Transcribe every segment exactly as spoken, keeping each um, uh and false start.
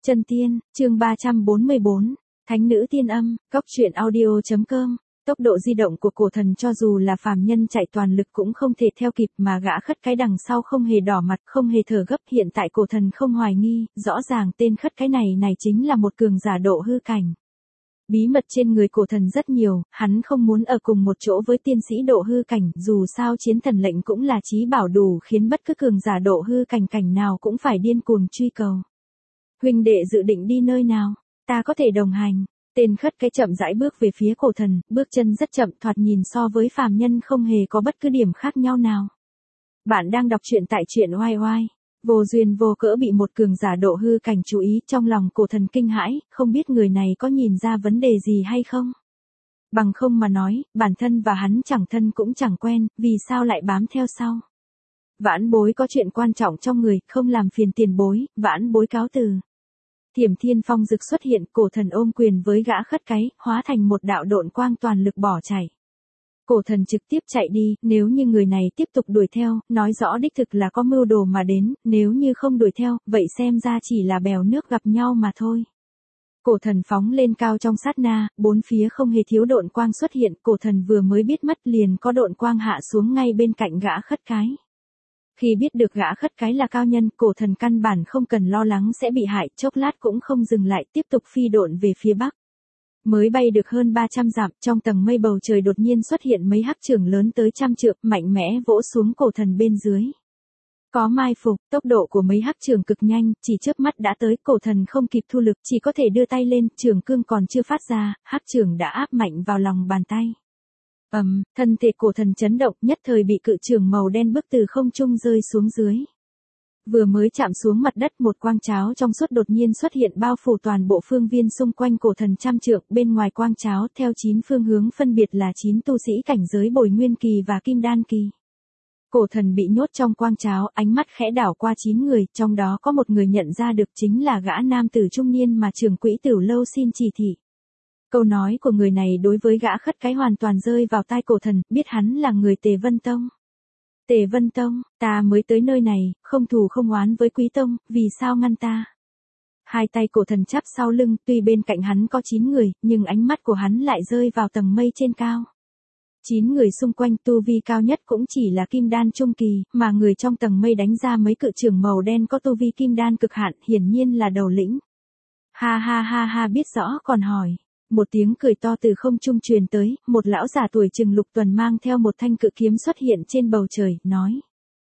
Chân tiên, chương ba trăm bốn mươi bốn, Thánh nữ tiên âm, cốc truyện audio.com. Tốc độ di động của cổ thần cho dù là phàm nhân chạy toàn lực cũng không thể theo kịp, mà gã khất cái đằng sau không hề đỏ mặt, không hề thở gấp. Hiện tại cổ thần không hoài nghi, rõ ràng tên khất cái này này chính là một cường giả độ hư cảnh. Bí mật trên người cổ thần rất nhiều, hắn không muốn ở cùng một chỗ với tiên sĩ độ hư cảnh, dù sao chiến thần lệnh cũng là chí bảo đủ khiến bất cứ cường giả độ hư cảnh cảnh nào cũng phải điên cuồng truy cầu. Huynh đệ dự định đi nơi nào? Ta có thể đồng hành. Tên khất cái chậm rãi bước về phía cổ thần, bước chân rất chậm, thoạt nhìn so với phàm nhân không hề có bất cứ điểm khác nhau nào. Bạn đang đọc truyện tại truyện oai oai. Vô duyên vô cỡ bị một cường giả độ hư cảnh chú ý, trong lòng cổ thần kinh hãi, không biết người này có nhìn ra vấn đề gì hay không. Bằng không mà nói, bản thân và hắn chẳng thân cũng chẳng quen, vì sao lại bám theo sau. Vãn bối có chuyện quan trọng trong người, không làm phiền tiền bối, vãn bối cáo từ. Thiểm thiên phong dực xuất hiện, cổ thần ôm quyền với gã khất cái, hóa thành một đạo độn quang toàn lực bỏ chạy. Cổ thần trực tiếp chạy đi, nếu như người này tiếp tục đuổi theo, nói rõ đích thực là có mưu đồ mà đến, nếu như không đuổi theo, vậy xem ra chỉ là bèo nước gặp nhau mà thôi. Cổ thần phóng lên cao trong sát na, bốn phía không hề thiếu độn quang xuất hiện, cổ thần vừa mới biết mất liền có độn quang hạ xuống ngay bên cạnh gã khất cái. Khi biết được gã khất cái là cao nhân, cổ thần căn bản không cần lo lắng sẽ bị hại, chốc lát cũng không dừng lại, tiếp tục phi độn về phía bắc. Mới bay được hơn ba trăm dặm, trong tầng mây bầu trời đột nhiên xuất hiện mấy hắc chưởng lớn tới trăm trượng, mạnh mẽ vỗ xuống cổ thần bên dưới. Có mai phục, tốc độ của mấy hắc chưởng cực nhanh, chỉ chớp mắt đã tới, cổ thần không kịp thu lực, chỉ có thể đưa tay lên, chưởng cương còn chưa phát ra, hắc chưởng đã áp mạnh vào lòng bàn tay. Ầm, um, thân thể cổ thần chấn động, nhất thời bị cự chưởng màu đen bức từ không trung rơi xuống dưới. Vừa mới chạm xuống mặt đất, một quang cháo trong suốt đột nhiên xuất hiện bao phủ toàn bộ phương viên xung quanh cổ thần trăm trượng, bên ngoài quang cháo theo chín phương hướng phân biệt là chín tu sĩ cảnh giới bồi nguyên kỳ và kim đan kỳ. Cổ thần bị nhốt trong quang cháo, ánh mắt khẽ đảo qua chín người, trong đó có một người nhận ra được chính là gã nam tử trung niên mà trưởng quỹ Tử Lâu xin chỉ thị. Câu nói của người này đối với gã khất cái hoàn toàn rơi vào tai cổ thần, biết hắn là người Tề Vân Tông. Tề Vân Tông, ta mới tới nơi này, không thù không oán với Quý Tông, vì sao ngăn ta? Hai tay cổ thần chắp sau lưng, tuy bên cạnh hắn có chín người, nhưng ánh mắt của hắn lại rơi vào tầng mây trên cao. Chín người xung quanh tu vi cao nhất cũng chỉ là kim đan trung kỳ, mà người trong tầng mây đánh ra mấy cự chưởng màu đen có tu vi kim đan cực hạn, hiển nhiên là đầu lĩnh. Ha ha ha ha, biết rõ còn hỏi. Một tiếng cười to từ không trung truyền tới, một lão già tuổi chừng lục tuần mang theo một thanh cự kiếm xuất hiện trên bầu trời, nói.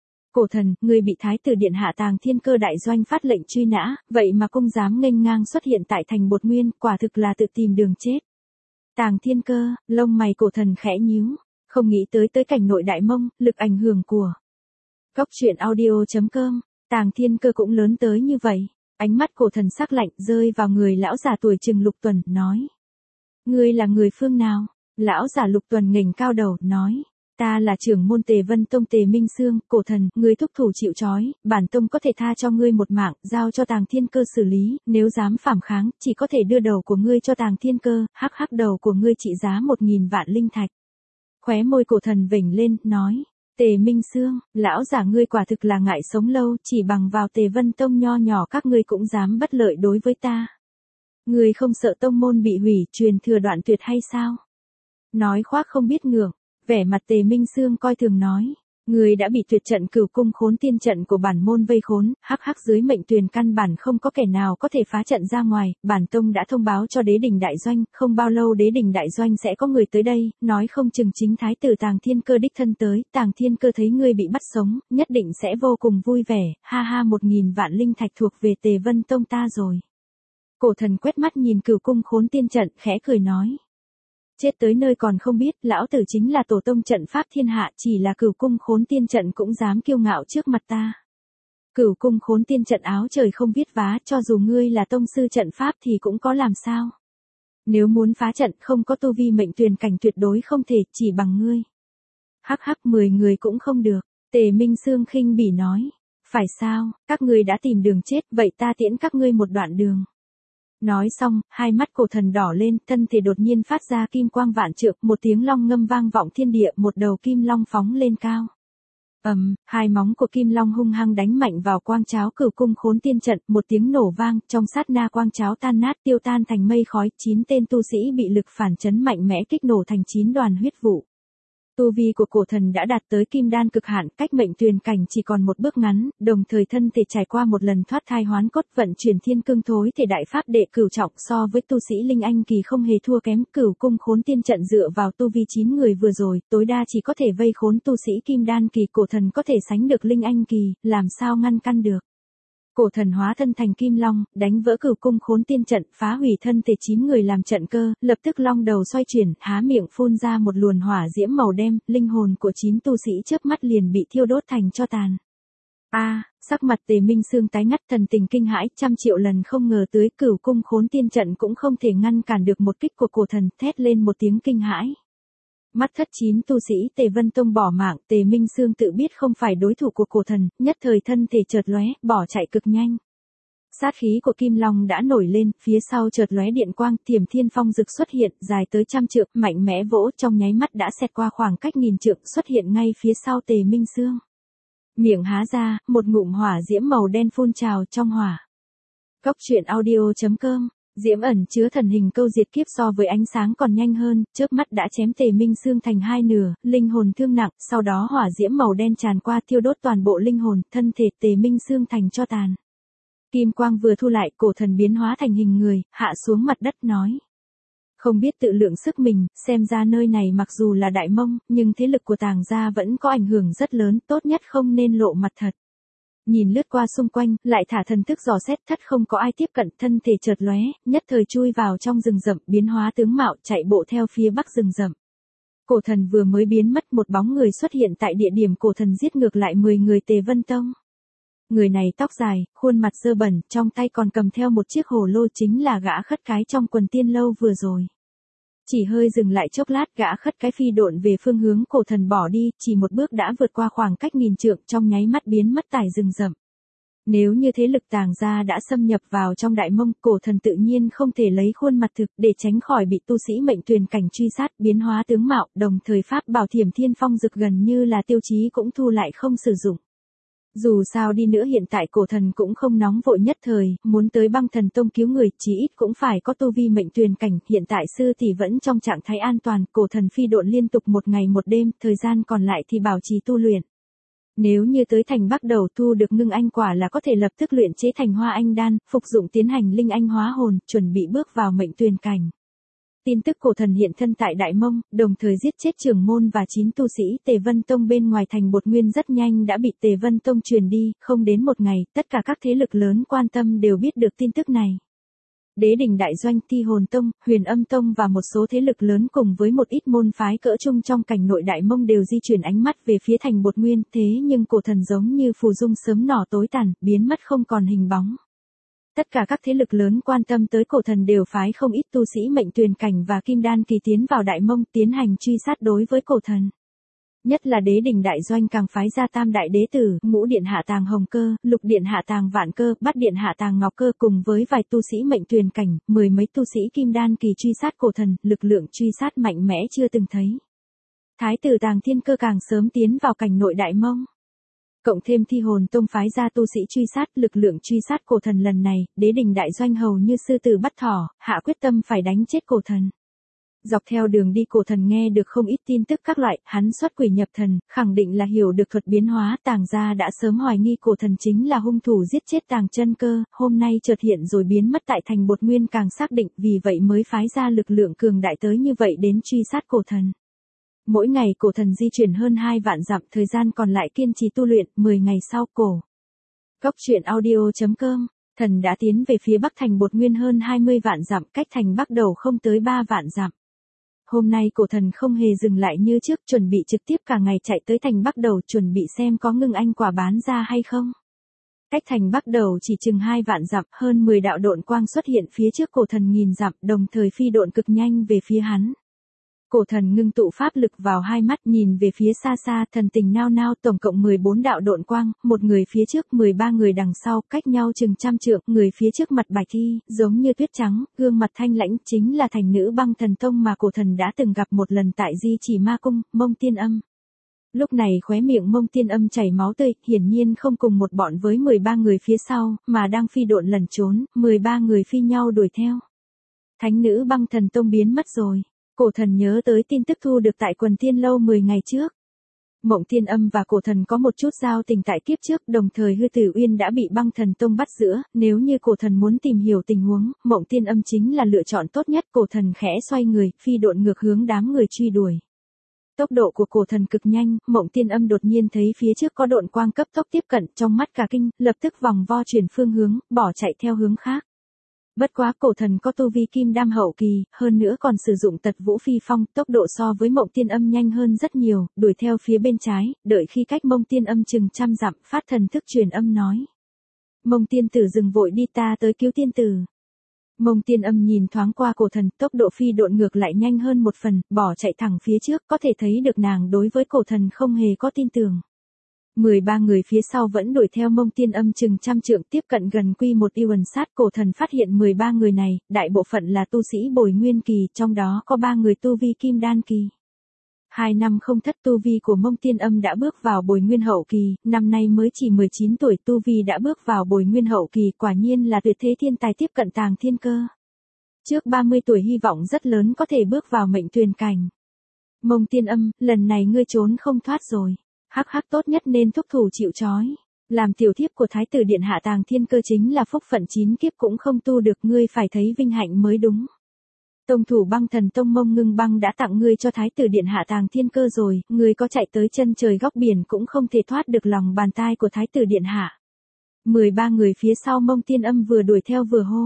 Cổ thần, ngươi bị thái tử điện hạ Tàng Thiên Cơ đại doanh phát lệnh truy nã, vậy mà cũng dám nghênh ngang xuất hiện tại thành Bột Nguyên, quả thực là tự tìm đường chết. Tàng Thiên Cơ, lông mày cổ thần khẽ nhíu, không nghĩ tới tới cảnh nội Đại Mông, lực ảnh hưởng của cốc truyện audio.com, Tàng Thiên Cơ cũng lớn tới như vậy. Ánh mắt cổ thần sắc lạnh rơi vào người lão già tuổi chừng lục tuần, nói. Ngươi là người phương nào? Lão giả lục tuần nghềnh cao đầu, nói. Ta là trưởng môn Tề Vân Tông Tề Minh Sương, cổ thần, ngươi thúc thủ chịu trói, bản tông có thể tha cho ngươi một mạng, giao cho Tàng Thiên Cơ xử lý, nếu dám phản kháng, chỉ có thể đưa đầu của ngươi cho Tàng Thiên Cơ, hắc hắc đầu của ngươi trị giá một nghìn vạn linh thạch. Khóe môi cổ thần vểnh lên, nói. Tề Minh Sương, lão giả ngươi quả thực là ngại sống lâu, chỉ bằng vào Tề Vân Tông nho nhỏ các ngươi cũng dám bất lợi đối với ta. Ngươi không sợ tông môn bị hủy, truyền thừa đoạn tuyệt hay sao? Nói khoác không biết ngượng, vẻ mặt Tề Minh Sương coi thường nói. Ngươi đã bị tuyệt trận Cửu Cung Khốn Tiên trận của bản môn vây khốn, hắc hắc dưới mệnh tuyền căn bản không có kẻ nào có thể phá trận ra ngoài, bản tông đã thông báo cho đế đình đại doanh, không bao lâu đế đình đại doanh sẽ có người tới đây, nói không chừng chính thái tử Tàng Thiên Cơ đích thân tới, Tàng Thiên Cơ thấy ngươi bị bắt sống, nhất định sẽ vô cùng vui vẻ, ha ha một nghìn vạn linh thạch thuộc về Tề Vân Tông ta rồi. Cổ thần quét mắt nhìn Cửu Cung Khốn Tiên trận, khẽ cười nói. Chết tới nơi còn không biết, lão tử chính là tổ tông trận pháp thiên hạ, chỉ là Cửu Cung Khốn Tiên trận cũng dám kiêu ngạo trước mặt ta. Cửu Cung Khốn Tiên trận áo trời không biết vá, cho dù ngươi là tông sư trận pháp thì cũng có làm sao. Nếu muốn phá trận không có tu vi mệnh tuyền cảnh tuyệt đối không thể, chỉ bằng ngươi. Hắc hắc mười người cũng không được, Tề Minh Sương khinh bỉ nói. Phải sao, các ngươi đã tìm đường chết, vậy ta tiễn các ngươi một đoạn đường. Nói xong, hai mắt cổ thần đỏ lên, thân thể đột nhiên phát ra kim quang vạn trượng, một tiếng long ngâm vang vọng thiên địa, một đầu kim long phóng lên cao. Ầm, hai móng của Kim Long hung hăng đánh mạnh vào quang cháo Cửu Cung Khốn Tiên trận, một tiếng nổ vang, trong sát na quang cháo tan nát tiêu tan thành mây khói, chín tên tu sĩ bị lực phản chấn mạnh mẽ kích nổ thành chín đoàn huyết vụ. Tu vi của cổ thần đã đạt tới kim đan cực hạn, cách mệnh tuyền cảnh chỉ còn một bước ngắn, đồng thời thân thể trải qua một lần thoát thai hoán cốt, vận chuyển thiên cương thối thể đại pháp đệ cửu trọng, so với tu sĩ linh anh kỳ không hề thua kém. Cửu Cung Khốn Tiên trận dựa vào tu vi chín người vừa rồi, tối đa chỉ có thể vây khốn tu sĩ kim đan kỳ, cổ thần có thể sánh được linh anh kỳ, làm sao ngăn căn được. Cổ thần hóa thân thành Kim Long, đánh vỡ Cửu Cung Khốn Tiên trận, phá hủy thân thể chín người làm trận cơ, lập tức long đầu xoay chuyển, há miệng phun ra một luồn hỏa diễm màu đen, linh hồn của chín tu sĩ chớp mắt liền bị thiêu đốt thành tro tàn. A, sắc mặt Tề Minh Sương tái ngắt, thần tình kinh hãi, trăm triệu lần không ngờ tới Cửu Cung Khốn Tiên trận cũng không thể ngăn cản được một kích của cổ thần, thét lên một tiếng kinh hãi. Mắt thất chín tu sĩ Tề Vân Tông bỏ mạng, Tề Minh Sương tự biết không phải đối thủ của cổ thần, nhất thời thân thể chợt lóe, bỏ chạy cực nhanh. Sát khí của Kim Long đã nổi lên, phía sau chợt lóe điện quang, Thiểm Thiên Phong Dực xuất hiện, dài tới trăm trượng, mạnh mẽ vỗ, trong nháy mắt đã xẹt qua khoảng cách nghìn trượng, xuất hiện ngay phía sau Tề Minh Sương. Miệng há ra, một ngụm hỏa diễm màu đen phun trào trong hỏa. Cốc truyện audio chấm com. Diễm ẩn chứa thần hình câu diệt kiếp, so với ánh sáng còn nhanh hơn, chớp mắt đã chém Tề Minh Sương thành hai nửa, linh hồn thương nặng, sau đó hỏa diễm màu đen tràn qua thiêu đốt toàn bộ linh hồn, thân thể Tề Minh Sương thành tro tàn. Kim quang vừa thu lại, cổ thần biến hóa thành hình người, hạ xuống mặt đất nói. Không biết tự lượng sức mình, xem ra nơi này mặc dù là Đại Mông, nhưng thế lực của Tàng gia vẫn có ảnh hưởng rất lớn, tốt nhất không nên lộ mặt thật. Nhìn lướt qua xung quanh, lại thả thần thức dò xét, thất không có ai tiếp cận, thân thể chợt lóe, nhất thời chui vào trong rừng rậm, biến hóa tướng mạo, chạy bộ theo phía bắc rừng rậm. Cổ thần vừa mới biến mất, một bóng người xuất hiện tại địa điểm cổ thần giết ngược lại mười người Tề Vân Tông. Người này tóc dài, khuôn mặt dơ bẩn, trong tay còn cầm theo một chiếc hồ lô, chính là gã khất cái trong quần tiên lâu vừa rồi. Chỉ hơi dừng lại chốc lát, gã khất cái phi độn về phương hướng cổ thần bỏ đi, chỉ một bước đã vượt qua khoảng cách nghìn trượng, trong nháy mắt biến mất tại rừng rậm. Nếu như thế lực Tàng gia đã xâm nhập vào trong Đại Mông, cổ thần tự nhiên không thể lấy khuôn mặt thực để tránh khỏi bị tu sĩ mệnh tuyền cảnh truy sát, biến hóa tướng mạo, đồng thời pháp bảo Thiểm Thiên Phong Dực gần như là tiêu chí cũng thu lại không sử dụng. Dù sao đi nữa hiện tại cổ thần cũng không nóng vội nhất thời, muốn tới Băng Thần Tông cứu người, chí ít cũng phải có tu vi mệnh tuyền cảnh, hiện tại sư tỷ vẫn trong trạng thái an toàn, cổ thần phi độn liên tục một ngày một đêm, thời gian còn lại thì bảo trì tu luyện. Nếu như tới thành Bắc Đầu thu được ngưng anh quả là có thể lập tức luyện chế thành Hoa Anh đan, phục dụng tiến hành linh anh hóa hồn, chuẩn bị bước vào mệnh tuyền cảnh. Tin tức cổ thần hiện thân tại Đại Mông, đồng thời giết chết trưởng môn và chín tu sĩ Tề Vân Tông bên ngoài thành Bột Nguyên rất nhanh đã bị Tề Vân Tông truyền đi, không đến một ngày, tất cả các thế lực lớn quan tâm đều biết được tin tức này. Đế Đình Đại Doanh, Thi Hồn Tông, Huyền Âm Tông và một số thế lực lớn cùng với một ít môn phái cỡ trung trong cảnh nội Đại Mông đều di chuyển ánh mắt về phía thành Bột Nguyên, thế nhưng cổ thần giống như phù dung sớm nỏ tối tàn, biến mất không còn hình bóng. Tất cả các thế lực lớn quan tâm tới cổ thần đều phái không ít tu sĩ mệnh tuyền cảnh và kim đan kỳ tiến vào Đại Mông, tiến hành truy sát đối với cổ thần. Nhất là Đế Đình Đại Doanh càng phái ra tam đại đế tử, Ngũ Điện Hạ Tàng Hồng Cơ, Lục Điện Hạ Tàng Vạn Cơ, Bát Điện Hạ Tàng Ngọc Cơ cùng với vài tu sĩ mệnh tuyền cảnh, mười mấy tu sĩ kim đan kỳ truy sát cổ thần, lực lượng truy sát mạnh mẽ chưa từng thấy. Thái tử Tàng Thiên Cơ càng sớm tiến vào cảnh nội Đại Mông. Cộng thêm Thi Hồn Tông phái ra tu sĩ truy sát, lực lượng truy sát cổ thần lần này, Đế Đình Đại Doanh hầu như sư tử bắt thỏ, hạ quyết tâm phải đánh chết cổ thần. Dọc theo đường đi cổ thần nghe được không ít tin tức các loại, hắn xuất quỷ nhập thần, khẳng định là hiểu được thuật biến hóa, Tàng gia đã sớm hoài nghi cổ thần chính là hung thủ giết chết Tàng Chân Cơ, hôm nay chợt hiện rồi biến mất tại thành Bột Nguyên càng xác định, vì vậy mới phái ra lực lượng cường đại tới như vậy đến truy sát cổ thần. Mỗi ngày cổ thần di chuyển hơn hai vạn dặm, thời gian còn lại kiên trì tu luyện, mười ngày sau cổ. Cốc truyện audio chấm com, thần đã tiến về phía bắc thành Bột Nguyên hơn hai mươi vạn dặm, cách thành Bắc Đầu không tới ba vạn dặm. Hôm nay cổ thần không hề dừng lại như trước, chuẩn bị trực tiếp cả ngày chạy tới thành Bắc Đầu, chuẩn bị xem có ngưng anh quả bán ra hay không. Cách thành Bắc Đầu chỉ chừng hai vạn dặm, hơn mười đạo độn quang xuất hiện phía trước cổ thần nghìn dặm, đồng thời phi độn cực nhanh về phía hắn. Cổ thần ngưng tụ pháp lực vào hai mắt, nhìn về phía xa xa, thần tình nao nao, tổng cộng mười bốn đạo độn quang, một người phía trước, mười ba người đằng sau, cách nhau chừng trăm trượng, người phía trước mặt bạch thi, giống như tuyết trắng, gương mặt thanh lãnh, chính là thành nữ Băng Thần Tông mà cổ thần đã từng gặp một lần tại Di Chỉ Ma Cung, Mông Tiên Âm. Lúc này khóe miệng Mông Tiên Âm chảy máu tươi, hiển nhiên không cùng một bọn với mười ba người phía sau, mà đang phi độn lẩn trốn, mười ba người phi nhau đuổi theo. Thánh nữ Băng Thần Tông biến mất rồi. Cổ thần nhớ tới tin tức thu được tại Quần Tiên Lâu mười ngày trước. Mộng Tiên Âm và cổ thần có một chút giao tình tại kiếp trước, đồng thời Hư Tử Uyên đã bị Băng Thần Tông bắt giữa, nếu như cổ thần muốn tìm hiểu tình huống, Mộng Tiên Âm chính là lựa chọn tốt nhất. Cổ thần khẽ xoay người, phi độn ngược hướng đám người truy đuổi. Tốc độ của cổ thần cực nhanh, Mộng Tiên Âm đột nhiên thấy phía trước có độn quang cấp tốc tiếp cận, trong mắt cả kinh, lập tức vòng vo chuyển phương hướng, bỏ chạy theo hướng khác. Bất quá cổ thần có tu vi kim đam hậu kỳ, hơn nữa còn sử dụng tật vũ phi phong, tốc độ so với Mộng Tiên Âm nhanh hơn rất nhiều, đuổi theo phía bên trái, đợi khi cách Mông Tiên Âm chừng trăm dặm, phát thần thức truyền âm nói. Mông tiên tử dừng vội đi, ta tới cứu tiên tử. Mông Tiên Âm nhìn thoáng qua cổ thần, tốc độ phi độn ngược lại nhanh hơn một phần, bỏ chạy thẳng phía trước, có thể thấy được nàng đối với cổ thần không hề có tin tưởng. mười ba người phía sau vẫn đuổi theo Mông Tiên Âm chừng trăm trượng, tiếp cận gần quy một y quần sát. Cổ thần phát hiện mười ba người này, đại bộ phận là tu sĩ bồi nguyên kỳ, trong đó có ba người tu vi kim đan kỳ. Hai năm không thất, tu vi của Mông Tiên Âm đã bước vào bồi nguyên hậu kỳ, năm nay mới chỉ mười chín tuổi, tu vi đã bước vào bồi nguyên hậu kỳ, quả nhiên là tuyệt thế thiên tài tiếp cận tàng thiên cơ. Trước ba mươi tuổi hy vọng rất lớn có thể bước vào mệnh tuyền cảnh. Mông Tiên Âm, lần này ngươi trốn không thoát rồi. Hắc hắc, tốt nhất nên thúc thủ chịu trói. Làm tiểu thiếp của Thái tử điện hạ tàng thiên cơ chính là phúc phận chín kiếp cũng không tu được, ngươi phải thấy vinh hạnh mới đúng. Tông thủ Băng Thần Tông Mông Ngưng Băng đã tặng ngươi cho Thái tử điện hạ tàng thiên cơ rồi, ngươi có chạy tới chân trời góc biển cũng không thể thoát được lòng bàn tay của Thái tử điện hạ. mười ba người phía sau Mông Tiên Âm vừa đuổi theo vừa hô.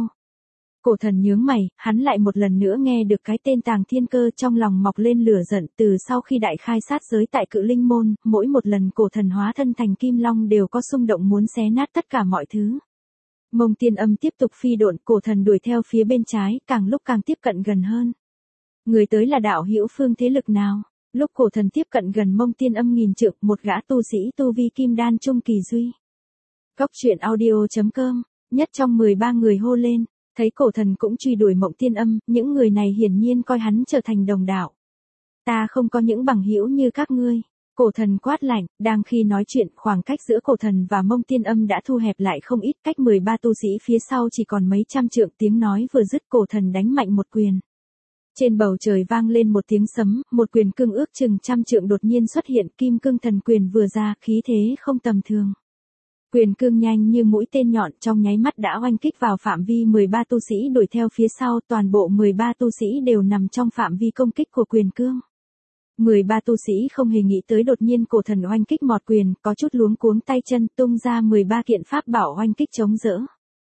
Cổ thần nhướng mày, hắn lại một lần nữa nghe được cái tên tàng thiên cơ, trong lòng mọc lên lửa giận. Từ sau khi đại khai sát giới tại Cự Linh Môn, mỗi một lần cổ thần hóa thân thành kim long đều có xung động muốn xé nát tất cả mọi thứ. Mông Tiên Âm tiếp tục phi độn, cổ thần đuổi theo phía bên trái, càng lúc càng tiếp cận gần hơn. Người tới là đạo hữu phương thế lực nào? Lúc cổ thần tiếp cận gần Mông Tiên Âm nghìn trượng, một gã tu sĩ tu vi kim đan trung kỳ duy. Cốc truyện audio chấm com, nhất trong mười ba người hô lên. Thấy cổ thần cũng truy đuổi Mộng Tiên Âm, những người này hiển nhiên coi hắn trở thành đồng đạo. Ta không có những bằng hữu như các ngươi. Cổ thần quát lạnh, đang khi nói chuyện, khoảng cách giữa cổ thần và Mông Tiên Âm đã thu hẹp lại không ít, cách mười ba tu sĩ phía sau chỉ còn mấy trăm trượng. Tiếng nói vừa dứt, cổ thần đánh mạnh một quyền. Trên bầu trời vang lên một tiếng sấm, một quyền cương ước chừng trăm trượng đột nhiên xuất hiện, kim cương thần quyền vừa ra, khí thế không tầm thường. Quyền cương nhanh như mũi tên nhọn, trong nháy mắt đã oanh kích vào phạm vi mười ba tu sĩ đuổi theo phía sau, toàn bộ mười ba tu sĩ đều nằm trong phạm vi công kích của quyền cương. mười ba tu sĩ không hề nghĩ tới đột nhiên cổ thần oanh kích mọt quyền, có chút luống cuống tay chân, tung ra mười ba kiện pháp bảo oanh kích chống đỡ.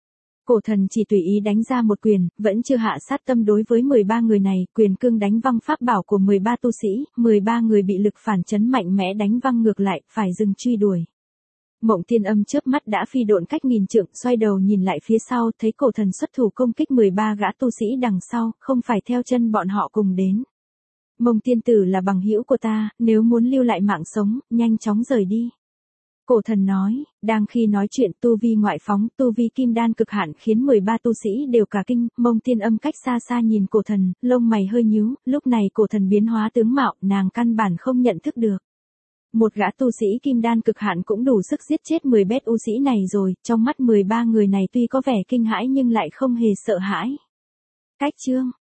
Cổ thần chỉ tùy ý đánh ra một quyền, vẫn chưa hạ sát tâm đối với mười ba người này, quyền cương đánh văng pháp bảo của mười ba tu sĩ, mười ba người bị lực phản chấn mạnh mẽ đánh văng ngược lại, phải dừng truy đuổi. Mộng Tiên Âm chớp mắt đã phi độn cách nghìn trượng, xoay đầu nhìn lại phía sau, thấy cổ thần xuất thủ công kích mười ba gã tu sĩ đằng sau, không phải theo chân bọn họ cùng đến. Mông tiên tử là bằng hữu của ta, nếu muốn lưu lại mạng sống, nhanh chóng rời đi. Cổ thần nói, đang khi nói chuyện tu vi ngoại phóng, tu vi kim đan cực hạn khiến mười ba tu sĩ đều cả kinh. Mông Tiên Âm cách xa xa nhìn cổ thần, lông mày hơi nhíu, lúc này cổ thần biến hóa tướng mạo, nàng căn bản không nhận thức được. Một gã tu sĩ kim đan cực hạn cũng đủ sức giết chết mười bét u sĩ này rồi, trong mắt mười ba người này tuy có vẻ kinh hãi nhưng lại không hề sợ hãi. Cách chương